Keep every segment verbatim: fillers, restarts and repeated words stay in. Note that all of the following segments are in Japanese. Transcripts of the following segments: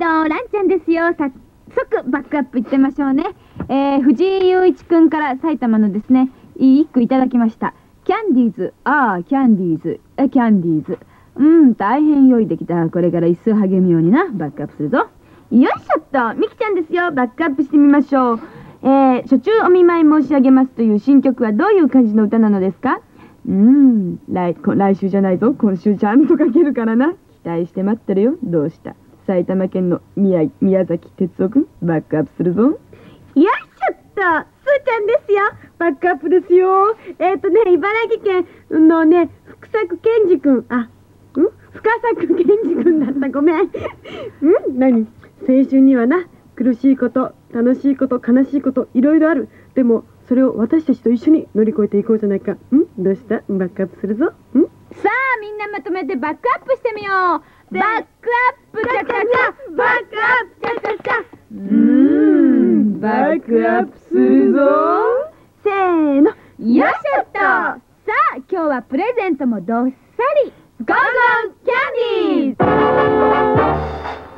ランちゃんですよ。早速バックアップいってみましょうね。えー、藤井雄一くんから埼玉のですね、いい一句いただきました。キャンディーズ、ああ、キャンディーズ、え、キャンディーズ。うん、大変良い出来だ。これから一層励むようにな、バックアップするぞ。よいしょっと、みきちゃんですよ。バックアップしてみましょう。えー、初中お見舞い申し上げますという新曲はどういう感じの歌なのですか？うーん、来、来週じゃないぞ。今週ちゃんと書けるからな。期待して待ってるよ。どうした？埼玉県の宮宮崎哲夫くん、バックアップするぞ。よいしょっと、すーちゃんですよ。バックアップですよ。えっとね、茨城県のね、福作健二くん、あ、ん深作健二くんだった。ごめん。ん何？青春にはな、苦しいこと、楽しいこと、悲しいこと、いろいろある。でも、それを私たちと一緒に乗り越えていこうじゃないか。んどうした？バックアップするぞ。んさあ、みんなまとめてバックアップしてみよう。バックアップチャチャチャ、バックアップチャチャチャ。うーん、バックアップするぞ。せーの、よいしょっと。さあ、今日はプレゼントもどっさり。ゴーゴーキャンディーズ。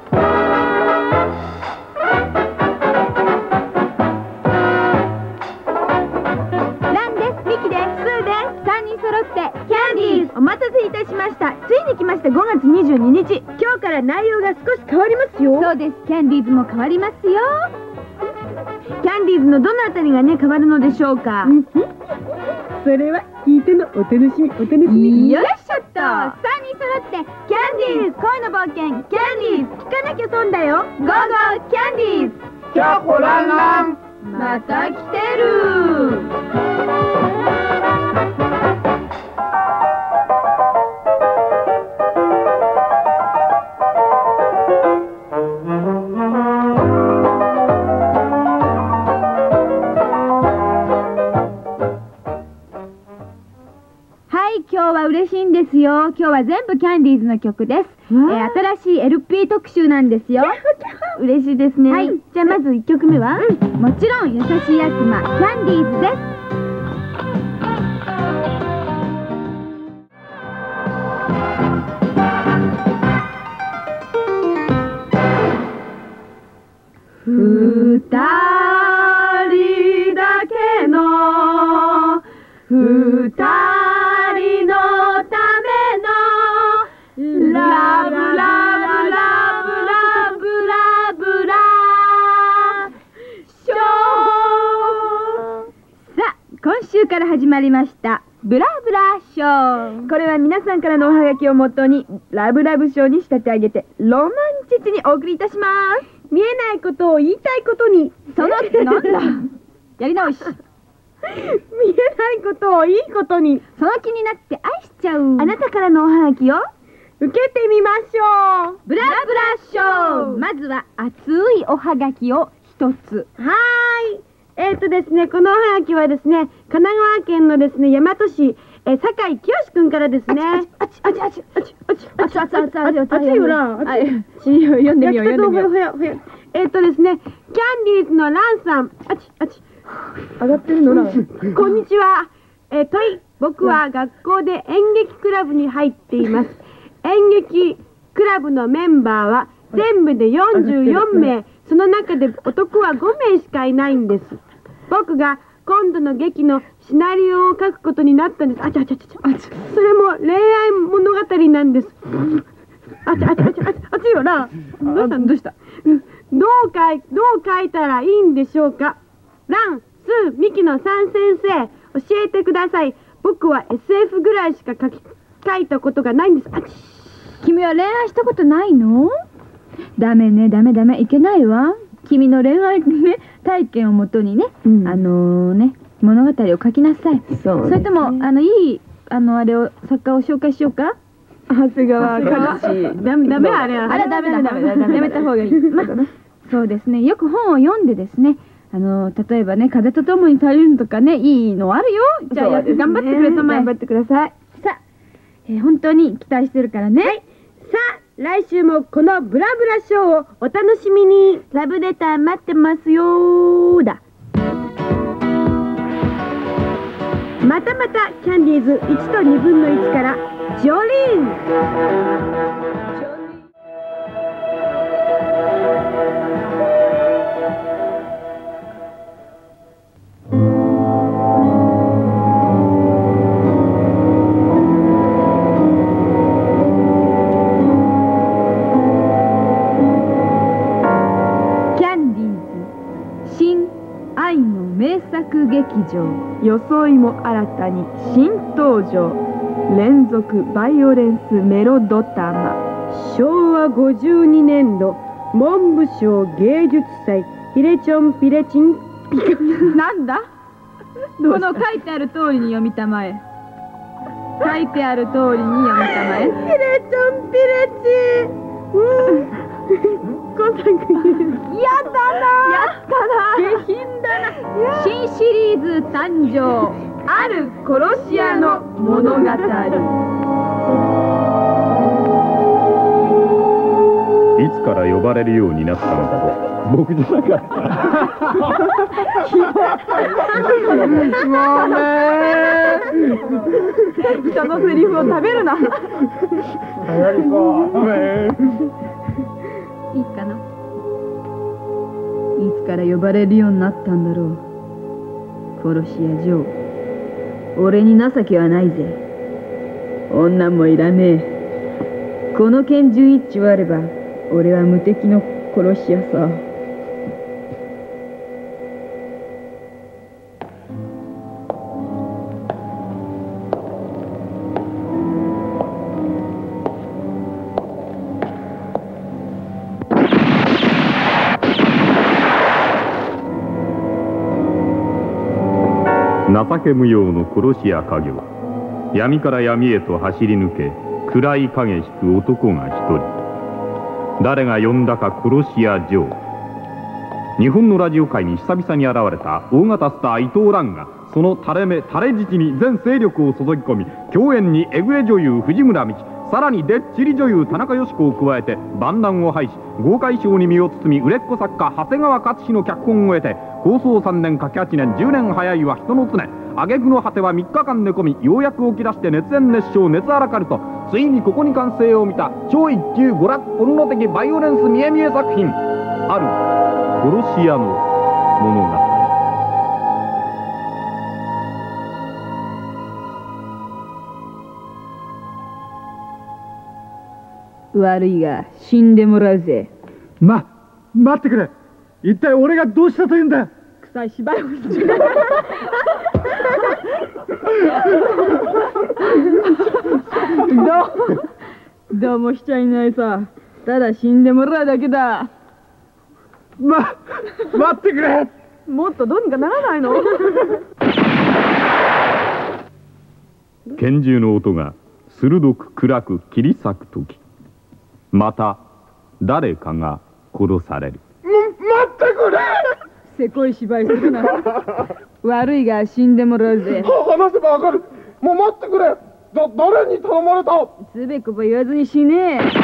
お待たせいたしました。ついに来ました。ごがつにじゅうににち。今日から内容が少し変わりますよ。そうです。キャンディーズも変わりますよ。キャンディーズのどのあたりがね変わるのでしょうか。それは聞いてのお楽しみ、お楽しみ。よいしょっと。さんにん揃ってキャンディーズ恋の冒険、キャンディーズ聞かなきゃ損だよ。ゴーゴーキャンディーズ。 キャホランラン。 また来てる。今日は嬉しいんですよ。今日は全部キャンディーズの曲です。えー、新しい エルピー 特集なんですよ。嬉しいですね。はい。じゃあまずいっきょくめは、うん、もちろん優しい悪魔、キャンディーズです。ふたりだけのふたりのためのラブラブラブラブラブラショー。さあ、今週から始まりましたブラブラショー。これは皆さんからのおはがきをもとにラブラブショーに仕立て上げてロマンチックにお送りいたします。見えないことを言いたいことに、そのなんだやり直し。見えないことをいいことに、その気になって愛しちゃうあなたからのおはがきを受けてみましょう。ブラブラショー。まずは熱いおはがきを一つ。はーい。えーとですね、このおはがきはですね、神奈川県のですね、大和市、えー、酒井清君からですね。あちあちあちあちあちあちあちあちあちあちいよな。読んでみよう、読んでみよう。えーとですね、キャンディーズのランさん。あちあち。上がってるのラン。こんにちは。えー、問い。僕は学校で演劇クラブに入っています。演劇クラブのメンバーは全部でよんじゅうよんめい。その中で男はごめいしかいないんです。僕が今度の劇のシナリオを書くことになったんです。あちゃあちゃあちゃあちゃ。それも恋愛物語なんです。あちゃあちゃあちゃあちゃあちよな。どうしたどうした。どう書いどう書いたらいいんでしょうか。ラン、スー、ミキのさん先生、教えてください。僕は エスエフ ぐらいしか書き書いたことがないんです。あち。君は恋愛したことないの？ダメね、ダメダメ、いけないわ。君の恋愛ね、体験をもとにね、うん、あのー、ね、物語を書きなさい。そう、ね、それとも、あの、いい、あの、あれを、作家を紹介しようか？長谷川かずし。ダメ、ダメあれ、あれダメだ、ダメだ、やめた方がいい。ま、そうですね、よく本を読んでですね、あのー、例えばね、風とともに足りるとかね、いいのあるよ。じゃあ、ね、頑張ってくれたまえ。頑張ってください。さあ、えー、本当に期待してるからね。はい。さあ、来週もこのブラブラショーをお楽しみに。ラブレター待ってますよーだ。またまたキャンディーズいちとにぶんのいちからジョリーン。 楽劇場、装いも新たに新登場、連続バイオレンスメロドタマ。 しょうわごじゅうにねんど文部省芸術祭ピレチョンピレチンピカなんだこの書いてある通りに読みたまえ。書いてある通りに読みたまえ。 ピレチョンピレチン、うんコンタクトやだな、 やったな、下品だな。新シリーズ誕生、ある殺し屋の物語。 いつから呼ばれるようになったのかと。僕じゃなかった。 ごめん。人のセリフを食べるな。 流行りそう。 いいかな。いつから呼ばれるようになったんだろう。殺し屋ジョー。俺に情けはないぜ。女もいらねえ。この拳銃一丁あれば俺は無敵の殺し屋さ。 情け無用の殺し屋家業。闇から闇へと走り抜け、暗い影引く男が一人。誰が呼んだか殺し屋ジョー。日本のラジオ界に久々に現れた大型スター伊藤蘭が、その垂れ目垂れ乳に全勢力を注ぎ込み、共演にエグエ女優藤村美樹、さらにでっちり女優田中佳子を加えて万難を排し、豪快賞に身を包み売れっ子作家長谷川勝志の脚本を得て、構想さんねんかけはちねん、じゅうねん早いは人の常。挙句の果てはみっかかん寝込み、ようやく起き出して熱演熱唱熱荒かると、ついにここに完成を見た超一級娯楽ポルノ的バイオレンス見え見え作品、ある殺し屋の物語。 悪いが死んでもらうぜ。 ま、待ってくれ。一体俺がどうしたというんだ。 臭い芝居をする。どうどうもしちゃいないさ。ただ死んでもらうだけだ。 ま、待ってくれ。 もっとどうにかならないの。 拳銃の音が鋭く暗く切り裂く時、また誰かが殺される。 待ってくれ。 せこい芝居するな。悪いが死んでもらうぜ。 話せばわかる。もう待ってくれ。だ、誰に頼まれた。 つべこべ言わずに死ねえ。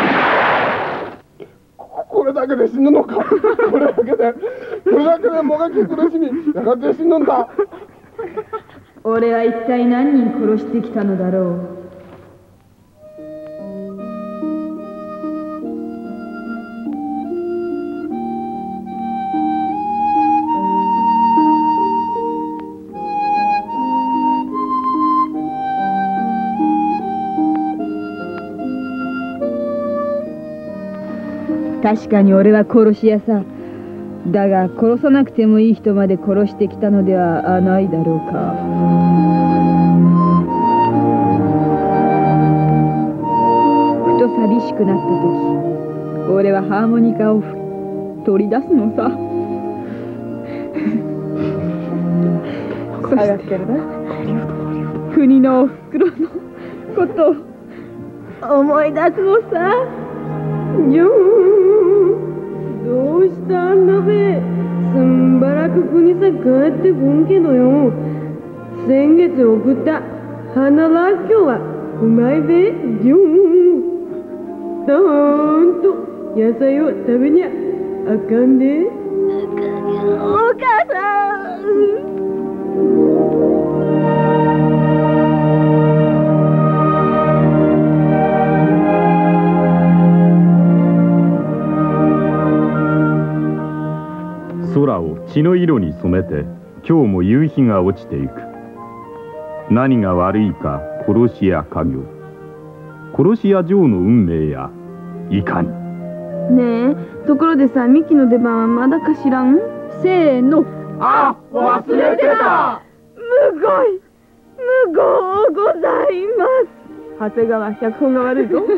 これだけで死ぬのか。これだけでこれだけでもがき苦しみ、やがて死ぬんだ。 俺は一体何人殺してきたのだろう。確かに俺は殺し屋さ。だが殺さなくてもいい人まで殺してきたのではないだろうか。ふと寂しくなった時、俺はハーモニカを取り出すのさ。そして国のおふくろのことを思い出すのさ。 ジョーン、どうしたんだべ。すんばらく国さ帰ってこんけどよ。先月送った花らっきょうはうまいべ。ジョーン、ちゃんと野菜を食べにゃあかんで。 お母さん。 空を血の色に染めて今日も夕日が落ちていく。何が悪いか殺し屋家業。殺し屋ジョーの運命やいかに。 ねえ、ところでさ、ミキの出番はまだかしらん？せーの、 あ、忘れてた。 むごい、むごうございます。長谷川、脚本が悪いぞ。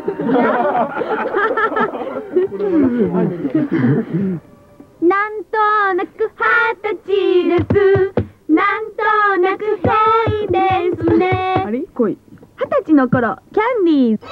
なんとなく二十歳です。なんとなく変ですね。あれ恋。二十歳の頃、キャンディーズ。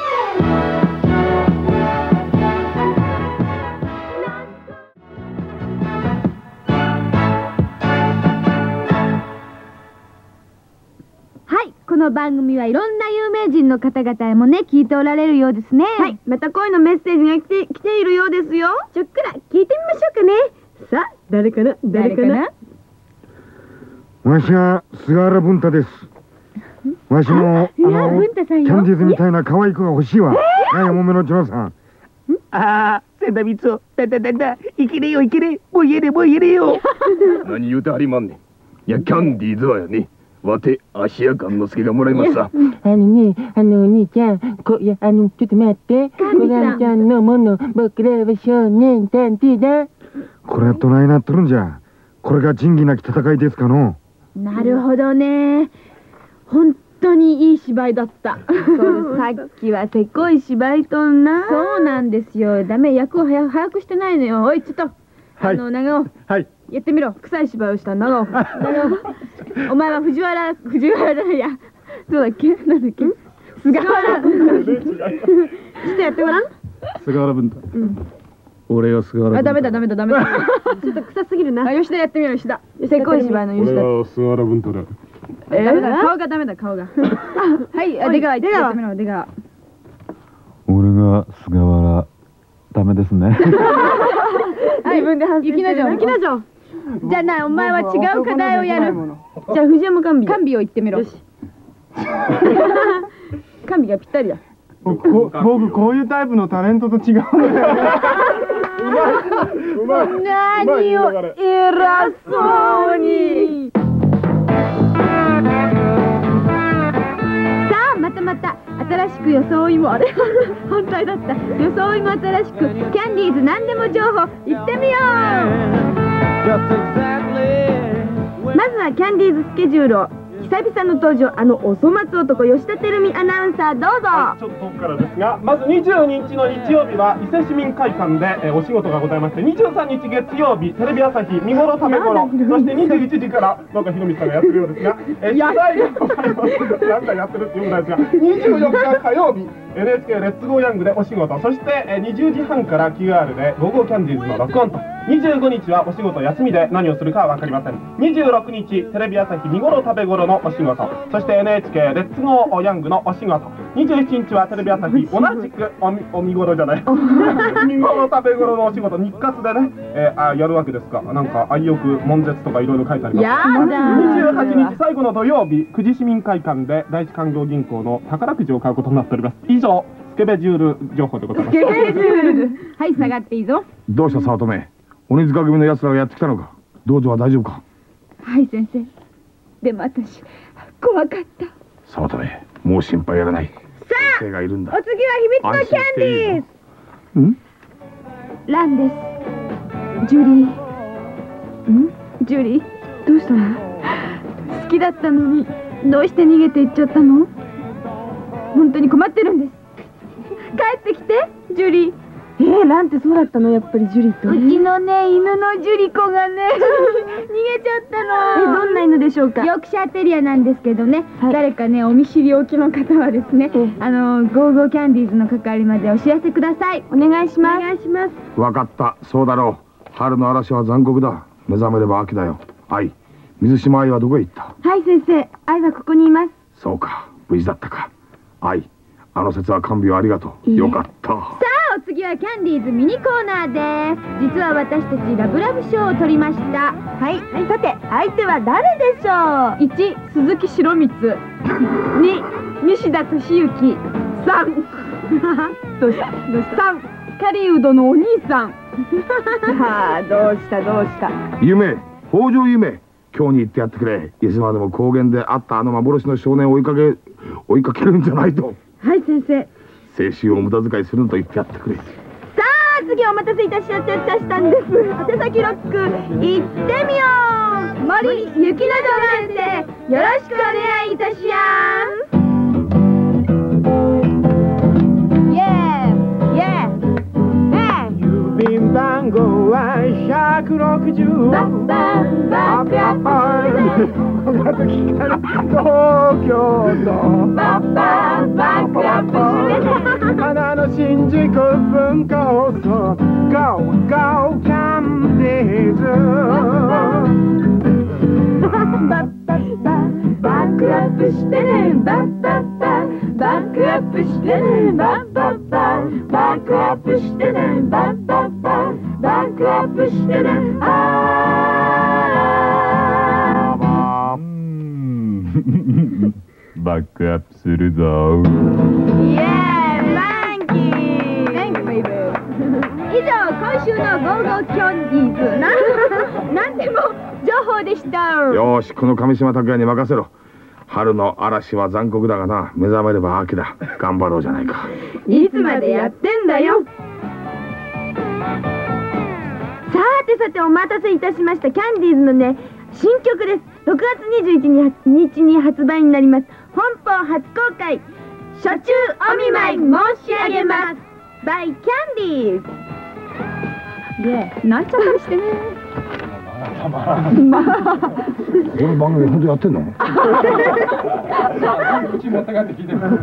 はい、この番組はいろんな有名人の方々へもね、聞いておられるようですね。はい、また恋のメッセージが来て、来ているようですよ。ちょっくら聞いてみましょうかね。さあ、誰かな誰かな。 わしは菅原文太です。わしもあのキャンディーズみたいな可愛い子が欲しいわ。なやもめの嬢さん。 ああ、千田光雄、だだだだ、いけれよいけれ、もう言えれもう言えれよ。 何言うてはりまんねん。いや、キャンディーズはやね、わて芦屋勘之助がもらいますさ。 あのね、あのお兄ちゃん、こいやあのちょっと待って、コランちゃんのもの、僕らは少年探偵だ。 これはどないなっとるんじゃ。これが仁義なき戦いですかの。 なるほどね。本当にいい芝居だった。そうです。さっきはせこい芝居とんな。そうなんですよ。ダメ、役を早早くしてないのよ。おい、ちょっと、あの長尾、はい、やってみろ。臭い芝居をした長尾。長尾、お前は藤原、藤原だや。どうだっけ、なんだっけ。菅原文太。ちょっとやってごらん。 菅原文太。うん。俺は菅原文太。 あ、ダメだダメだダメだ。ちょっと臭すぎるな。吉田やってみろ、吉田。せこい芝居の吉田。 俺は菅原文太だ。 えー、ダメだ、顔がダメだ、顔が。はい、出川、出川、出川。 俺が菅原、ダメですね。 自分で反省してる。雪の城。じゃあな、お前は違う課題をやる。じゃあ藤山甘美。甘美を言ってみろ。甘美がぴったりだ。 僕、こういうタイプのタレントと違うのだよね。うまい。 何を偉そうに。またまた新しく装いもあれ反対だった。装いも新しくキャンディーズ何でも情報行ってみよう。まずはキャンディーズスケジュールを。久々の登場、あのお粗末男吉田照美アナウンサー、どうぞ。 はい、ちょっと遠くからですが、まずにじゅうににちの日曜日は伊勢市民会館で、えー、お仕事がございまして、にじゅうさんにち月曜日テレビ朝日見頃食べ頃、そしてにじゅういちじからなんかひろみさんがやってるようですが、えー、取材がございますなんかやってるって言うんですが、にじゅうよっか火曜日 エヌエイチケー レッツゴーヤングでお仕事、そして、えー、にじゅうじはんから キューアール でゴーゴーキャンディーズの録音と、にじゅうごにちはお仕事休みで何をするかは分かりません。にじゅうろくにちテレビ朝日見頃食べ頃のお仕事、そして エヌエイチケー レッツゴーヤングのお仕事、にじゅうしちにちはテレビ朝日同じくおみお見頃じゃない見頃食べ頃のお仕事、日活でね、えー、あやるわけですか。なんか愛欲悶絶とかいろいろ書いてあります。 やだ。 にじゅうはちにち最後の土曜日久慈市民会館で第一勧業銀行の宝くじを買うことになっております。以上スケベジュール情報でございます。スケベジュールはい、下がっていいぞ。 どうした早乙女、鬼塚組の奴らがやってきたのか。道場は大丈夫か。 はい先生、でも私怖かった。 早乙女、もう心配やらない。さあ、 先生がいるんだ。 お次は秘密のキャンディーズ。んランです。ジュリー。んジュリー、どうしたの。好きだったのにどうして逃げていっちゃったの。本当に困ってるんです。帰ってきてジュリー。えー、ランってそうだったの。やっぱりジュリと、ね、うちのね犬のジュリ子がね逃げちゃったの。え、どんな犬でしょうか。ヨークシャーテリアなんですけどね、はい、誰かねお見知りおきの方はですね、うん、あのゴーゴーキャンディーズの係までお知らせください。お願いします。お願いします。 分かった、そうだろう。春の嵐は残酷だ。目覚めれば秋だよ。愛、水島愛はどこへ行った。 はい先生、愛はここにいます。 そうか、無事だったか。愛、あの説は看病ありがとう。よかった。さあ、お次はキャンディーズミニコーナーです。実は私たちラブラブ賞を取りました。はい、はい、さて相手は誰でしょう。いち、鈴木白光。に、西田敏行。さんどうしたどうした。さん、狩人のお兄さん。はあ、どうしたどうした。 夢、北条夢、今日に行ってやってくれ。いつまでも高原で会ったあの幻の少年を追いかけ追いかけるんじゃないと。 はい先生。 青春を無駄遣いすると言ってやってくれ。さあ、次お待たせいたしちゃったしたんです。宛先ロック行ってみよう。 森雪の上先生、よろしくお願いいたしやん。イエーイエーイ。 郵便番号はひゃくろくじゅう。 バッバンバックアップこの後聞かない東京都バッバンバックアップして花の新宿文化放送 Go Go キャンディーズバッバッバッバックアップしてねバッバッバッバックアップしてねバッバッバッバックアップしてねバッバッバッバックアップしてねあバックアップするぞ。 イエーイマンキー Thank you, baby 以上、今週のゴーゴーキャンディーズななんでも情報でした。 よーし、この上島拓也に任せろ。春の嵐は残酷だがな、目覚めれば秋だ。頑張ろうじゃないか。 いつまでやってんだよ。さてさて、お待たせいたしました。キャンディーズのね、新曲です。ろくがつにじゅういちにちに発売になります。本邦初公開、初中お見舞い申し上げます by キャンディーズで、なんちゃったりしてねこの番組本当やってんの？ うち持って帰って聞いてみる。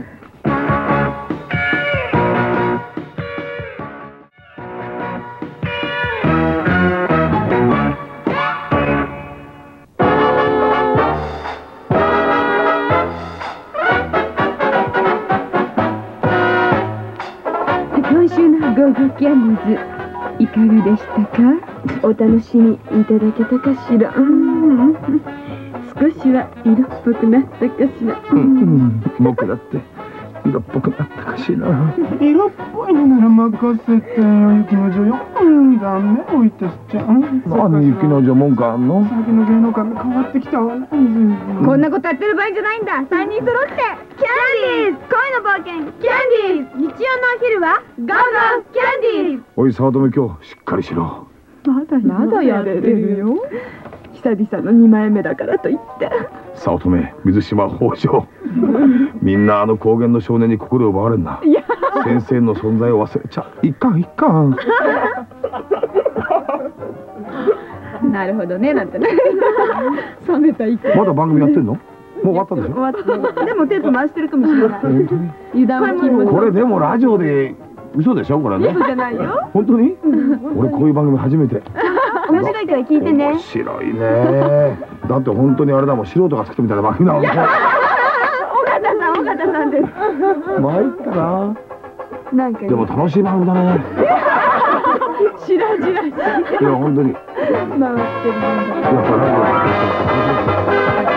今週のゴーゴーキャンディーズいかがでしたか？お楽しみいただけたかしら？うん、少しは色っぽくなったかしら？ うん、僕だって色っぽくなったかしら？ 色っぽいのなら任せてよ、雪の女よ。うんだね、おいたしちゃん。 何雪の女文句あんの？ 最近の芸能界も変わってきたわね。 こんなことやってる場合じゃないんだ。さんにん揃ってキャンディーズ恋の冒険キャンディーズ、日曜のお昼はゴーゴーキャンディーズ。 おい早乙女、今日しっかりしろ。 まだまだやれるよ。久々のにまいめだからといって早乙女、水島北条みんなあの高原の少年に心を奪われんな。先生の存在を忘れちゃいかんいかん。 なるほどね、なんてね冷めた意見。 まだ番組やってんの？もう終わったでしょ？ 終わった。でもテープ回してるかもしれない。 本当に？ 油断は禁物。 これでもラジオで嘘でしょこれね？ 嘘じゃないよ。 本当に？俺こういう番組初めて。 面白いから聞いてね。 面白いね。だって本当にあれだもん、素人が作ったみたいな番組だもんね。 尾形さん、尾形さんです。 参ったな。 なんかでも楽しい番組だね。 しらじらしい。 いや本当に。 回ってるもんだ。 やっぱラジオ。